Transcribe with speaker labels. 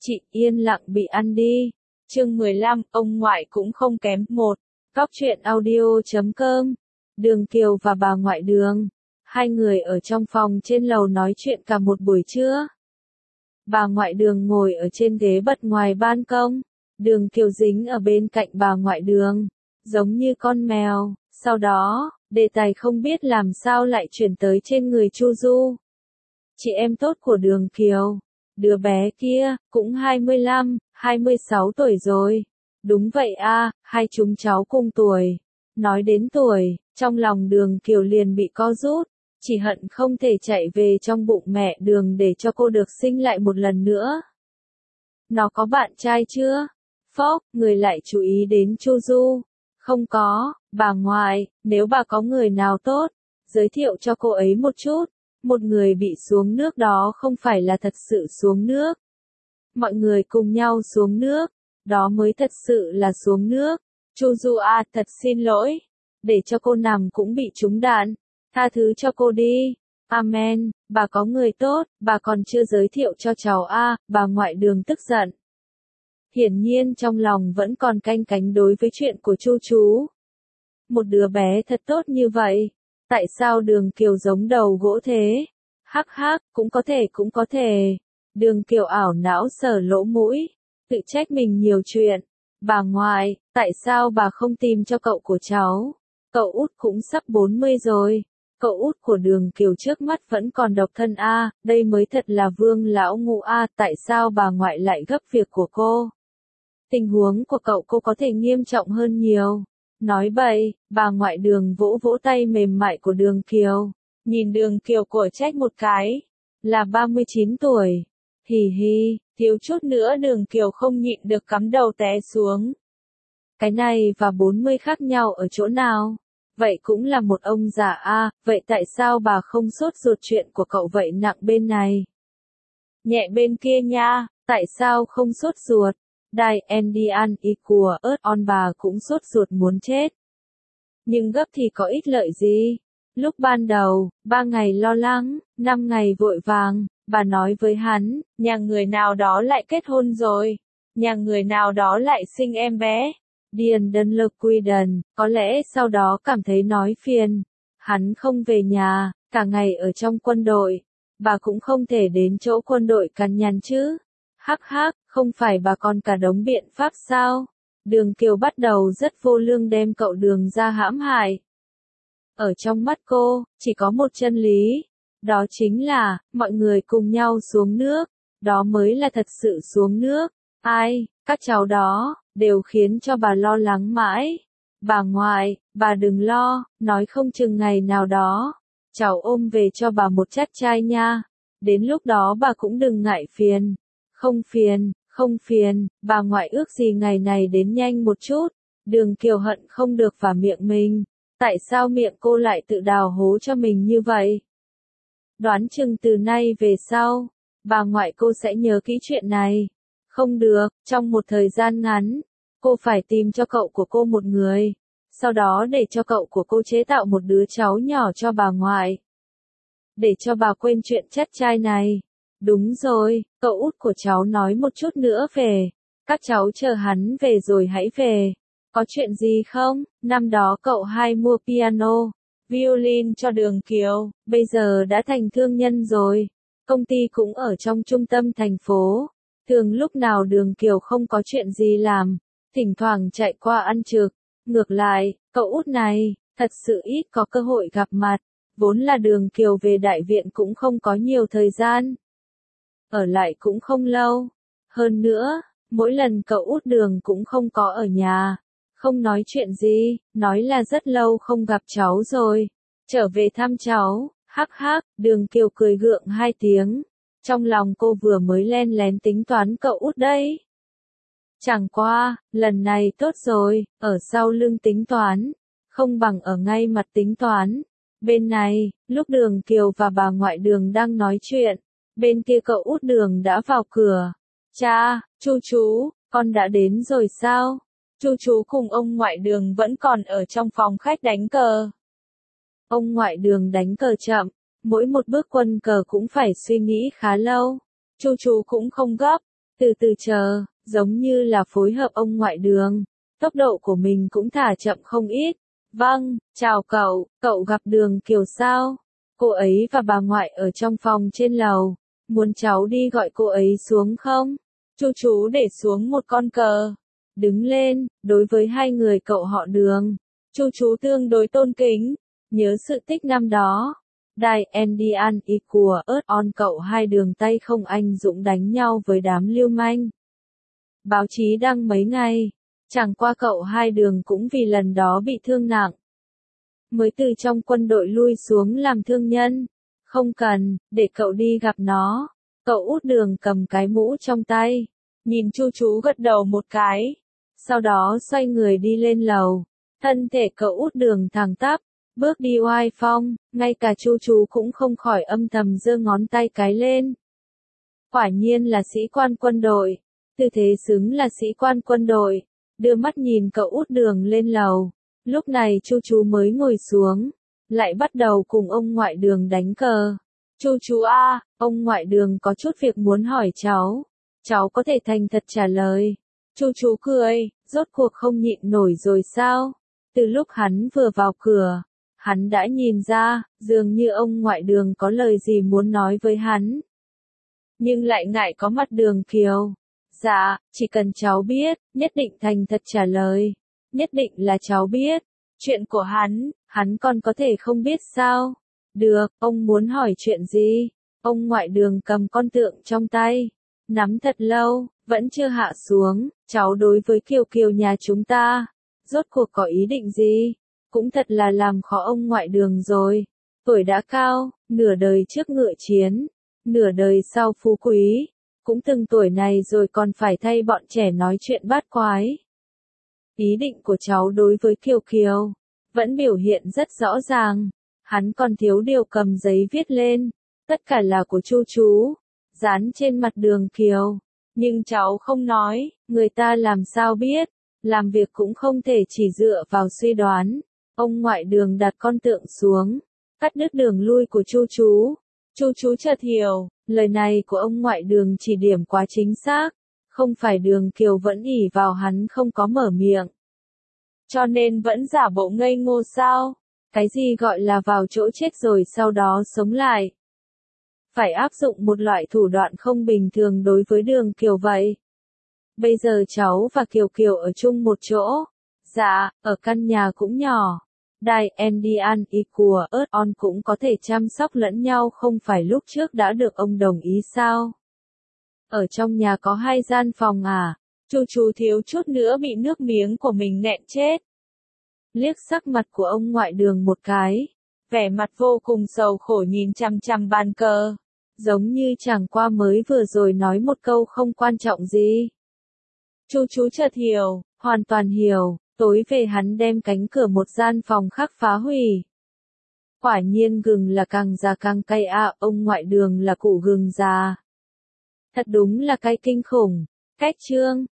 Speaker 1: Chị yên lặng bị ăn đi. Chương 15, ông ngoại cũng không kém. 1. Góc truyện audio.com. Đường Kiều và bà ngoại Đường. Hai người ở trong phòng trên lầu nói chuyện cả một buổi trưa. Bà ngoại Đường ngồi ở trên ghế bật ngoài ban công. Đường Kiều dính ở bên cạnh bà ngoại Đường, giống như con mèo. Sau đó, đề tài không biết làm sao lại chuyển tới trên người Chu Du. Chị em tốt của Đường Kiều. Đứa bé kia, cũng 25, 26 tuổi rồi. Đúng vậy a, hai chúng cháu cùng tuổi. Nói đến tuổi, trong lòng Đường Kiều liền bị co rút. Chỉ hận không thể chạy về trong bụng mẹ Đường để cho cô được sinh lại một lần nữa. Nó có bạn trai chưa? Phốc, người lại chú ý đến Chu Du. Không có, bà ngoại, nếu bà có người nào tốt, giới thiệu cho cô ấy một chút. Một người bị xuống nước đó không phải là thật sự xuống nước. Mọi người cùng nhau xuống nước, đó mới thật sự là xuống nước. Chu Du à, thật xin lỗi. Để cho cô nằm cũng bị trúng đạn. Tha thứ cho cô đi. Amen, bà có người tốt, bà còn chưa giới thiệu cho cháu a, bà ngoại Đường tức giận. Hiển nhiên trong lòng vẫn còn canh cánh đối với chuyện của Chu chú. Một đứa bé thật tốt như vậy. Tại sao Đường Kiều giống đầu gỗ thế? Hắc hắc, cũng có thể. Đường Kiều ảo não sờ lỗ mũi, tự trách mình nhiều chuyện. Bà ngoại, tại sao bà không tìm cho cậu của cháu? Cậu út cũng sắp 40 rồi. Cậu út của Đường Kiều trước mắt vẫn còn độc thân a, đây mới thật là vương lão ngũ a, tại sao bà ngoại lại gấp việc của cô? Tình huống của cậu cô có thể nghiêm trọng hơn nhiều. Nói bậy, bà ngoại Đường vỗ vỗ tay mềm mại của Đường Kiều. Nhìn Đường Kiều của trách một cái. Là 39 tuổi. Hì hì, thiếu chút nữa Đường Kiều không nhịn được cắm đầu té xuống. Cái này và 40 khác nhau ở chỗ nào? Vậy cũng là một ông già a, vậy tại sao bà không sốt ruột chuyện của cậu vậy nặng bên này? Nhẹ bên kia nha, tại sao không sốt ruột? Đài Endian y của ớt on bà cũng sốt ruột muốn chết. Nhưng gấp thì có ích lợi gì? Lúc ban đầu, 3 ngày lo lắng, 5 ngày vội vàng, bà nói với hắn, nhà người nào đó lại kết hôn rồi. Nhà người nào đó lại sinh em bé. Điền Đơn Lực Quy Đần, có lẽ sau đó cảm thấy nói phiền. Hắn không về nhà, cả ngày ở trong quân đội. Bà cũng không thể đến chỗ quân đội cằn nhằn chứ. Hắc hắc, không phải bà còn cả đống biện pháp sao? Đường Kiều bắt đầu rất vô lương đem cậu Đường ra hãm hại. Ở trong mắt cô, chỉ có một chân lý. Đó chính là, mọi người cùng nhau xuống nước. Đó mới là thật sự xuống nước. Ai, các cháu đó, đều khiến cho bà lo lắng mãi. Bà ngoại, bà đừng lo, nói không chừng ngày nào đó. Cháu ôm về cho bà một chắt trai nha. Đến lúc đó bà cũng đừng ngại phiền. Không phiền, bà ngoại ước gì ngày này đến nhanh một chút. Đường Kiều hận không được vào miệng mình. Tại sao miệng cô lại tự đào hố cho mình như vậy? Đoán chừng từ nay về sau, bà ngoại cô sẽ nhớ kỹ chuyện này. Không được, trong một thời gian ngắn, cô phải tìm cho cậu của cô một người. Sau đó để cho cậu của cô chế tạo một đứa cháu nhỏ cho bà ngoại. Để cho bà quên chuyện chắt trai này. Đúng rồi, cậu út của cháu nói một chút nữa về. Các cháu chờ hắn về rồi hãy về. Có chuyện gì không? Năm đó cậu hai mua piano, violin cho Đường Kiều, bây giờ đã thành thương nhân rồi. Công ty cũng ở trong trung tâm thành phố. Thường lúc nào Đường Kiều không có chuyện gì làm, thỉnh thoảng chạy qua ăn trực. Ngược lại, cậu út này, thật sự ít có cơ hội gặp mặt. Vốn là Đường Kiều về đại viện cũng không có nhiều thời gian. Ở lại cũng không lâu. Hơn nữa, mỗi lần cậu út Đường cũng không có ở nhà. Không nói chuyện gì, nói là rất lâu không gặp cháu rồi. Trở về thăm cháu, hắc hắc, Đường Kiều cười gượng 2 tiếng. Trong lòng cô vừa mới len lén tính toán cậu út đấy. Chẳng qua, lần này tốt rồi, ở sau lưng tính toán. Không bằng ở ngay mặt tính toán. Bên này, lúc Đường Kiều và bà ngoại Đường đang nói chuyện. Bên kia cậu út Đường đã vào cửa. Cha, Chu chú, con đã đến rồi sao? Chu chú cùng ông ngoại Đường vẫn còn ở trong phòng khách đánh cờ. Ông ngoại Đường đánh cờ chậm, mỗi một bước quân cờ cũng phải suy nghĩ khá lâu. Chu chú cũng không gấp, Từ từ chờ, giống như là phối hợp ông ngoại Đường. Tốc độ của mình cũng thả chậm không ít. Vâng, chào cậu gặp Đường Kiều sao? Cô ấy và bà ngoại ở trong phòng trên lầu. Muốn cháu đi gọi cô ấy xuống không? Chú để xuống một con cờ. Đứng lên, đối với hai người cậu họ Đường. Chú tương đối tôn kính. Nhớ sự tích năm đó. Đài Andian y của ớt on cậu hai Đường tay không anh dũng đánh nhau với đám lưu manh. Báo chí đăng mấy ngày. Chẳng qua cậu hai Đường cũng vì lần đó bị thương nặng. Mới từ trong quân đội lui xuống làm thương nhân. Không cần, để cậu đi gặp nó. Cậu út Đường cầm cái mũ trong tay. Nhìn chú gật đầu một cái. Sau đó xoay người đi lên lầu. Thân thể cậu út Đường thẳng tắp. Bước đi oai phong, ngay cả chú cũng không khỏi âm thầm giơ ngón tay cái lên. Quả nhiên là sĩ quan quân đội. Tư thế xứng là sĩ quan quân đội. Đưa mắt nhìn cậu út Đường lên lầu. Lúc này chú mới ngồi xuống. Lại bắt đầu cùng ông ngoại Đường đánh cờ. Chú a, ông ngoại Đường có chút việc muốn hỏi cháu. Cháu có thể thành thật trả lời. Chú cười, rốt cuộc không nhịn nổi rồi sao? Từ lúc hắn vừa vào cửa, hắn đã nhìn ra, dường như ông ngoại Đường có lời gì muốn nói với hắn. Nhưng lại ngại có mặt Đường Kiều. Dạ, chỉ cần cháu biết, nhất định thành thật trả lời. Nhất định là cháu biết. Chuyện của hắn còn có thể không biết sao? Được, ông muốn hỏi chuyện gì? Ông ngoại Đường cầm con tượng trong tay. Nắm thật lâu, vẫn chưa hạ xuống. Cháu đối với Kiều nhà chúng ta. Rốt cuộc có ý định gì? Cũng thật là làm khó ông ngoại Đường rồi. Tuổi đã cao, nửa đời trước ngựa chiến. Nửa đời sau phú quý. Cũng từng tuổi này rồi còn phải thay bọn trẻ nói chuyện bát quái. Ý định của cháu đối với Kiều vẫn biểu hiện rất rõ ràng. Hắn còn thiếu điều cầm giấy viết lên. Tất cả là của chú. Dán trên mặt Đường Kiều. Nhưng cháu không nói, người ta làm sao biết. Làm việc cũng không thể chỉ dựa vào suy đoán. Ông ngoại Đường đặt con tượng xuống. Cắt đứt đường lui của chú. Chú chợt hiểu, lời này của ông ngoại Đường chỉ điểm quá chính xác. Không phải Đường Kiều vẫn ỷ vào hắn không có mở miệng. Cho nên vẫn giả bộ ngây ngô sao? Cái gì gọi là vào chỗ chết rồi sau đó sống lại? Phải áp dụng một loại thủ đoạn không bình thường đối với Đường Kiều vậy. Bây giờ cháu và Kiều ở chung một chỗ. Dạ, ở căn nhà cũng nhỏ. Đài Andian y của ớt on cũng có thể chăm sóc lẫn nhau, không phải lúc trước đã được ông đồng ý sao? Ở trong nhà có 2 gian phòng à? Chú thiếu chút nữa bị nước miếng của mình nghẹn chết. Liếc sắc mặt của ông ngoại Đường một cái. Vẻ mặt vô cùng sầu khổ nhìn chằm chằm bàn cờ. Giống như chẳng qua mới vừa rồi nói một câu không quan trọng gì. Chú chợt hiểu, hoàn toàn hiểu. Tối về hắn đem cánh cửa một gian phòng khác phá hủy. Quả nhiên gừng là càng già càng cay à, ông ngoại Đường là cụ gừng già. Thật đúng là cay kinh khủng. Cách chương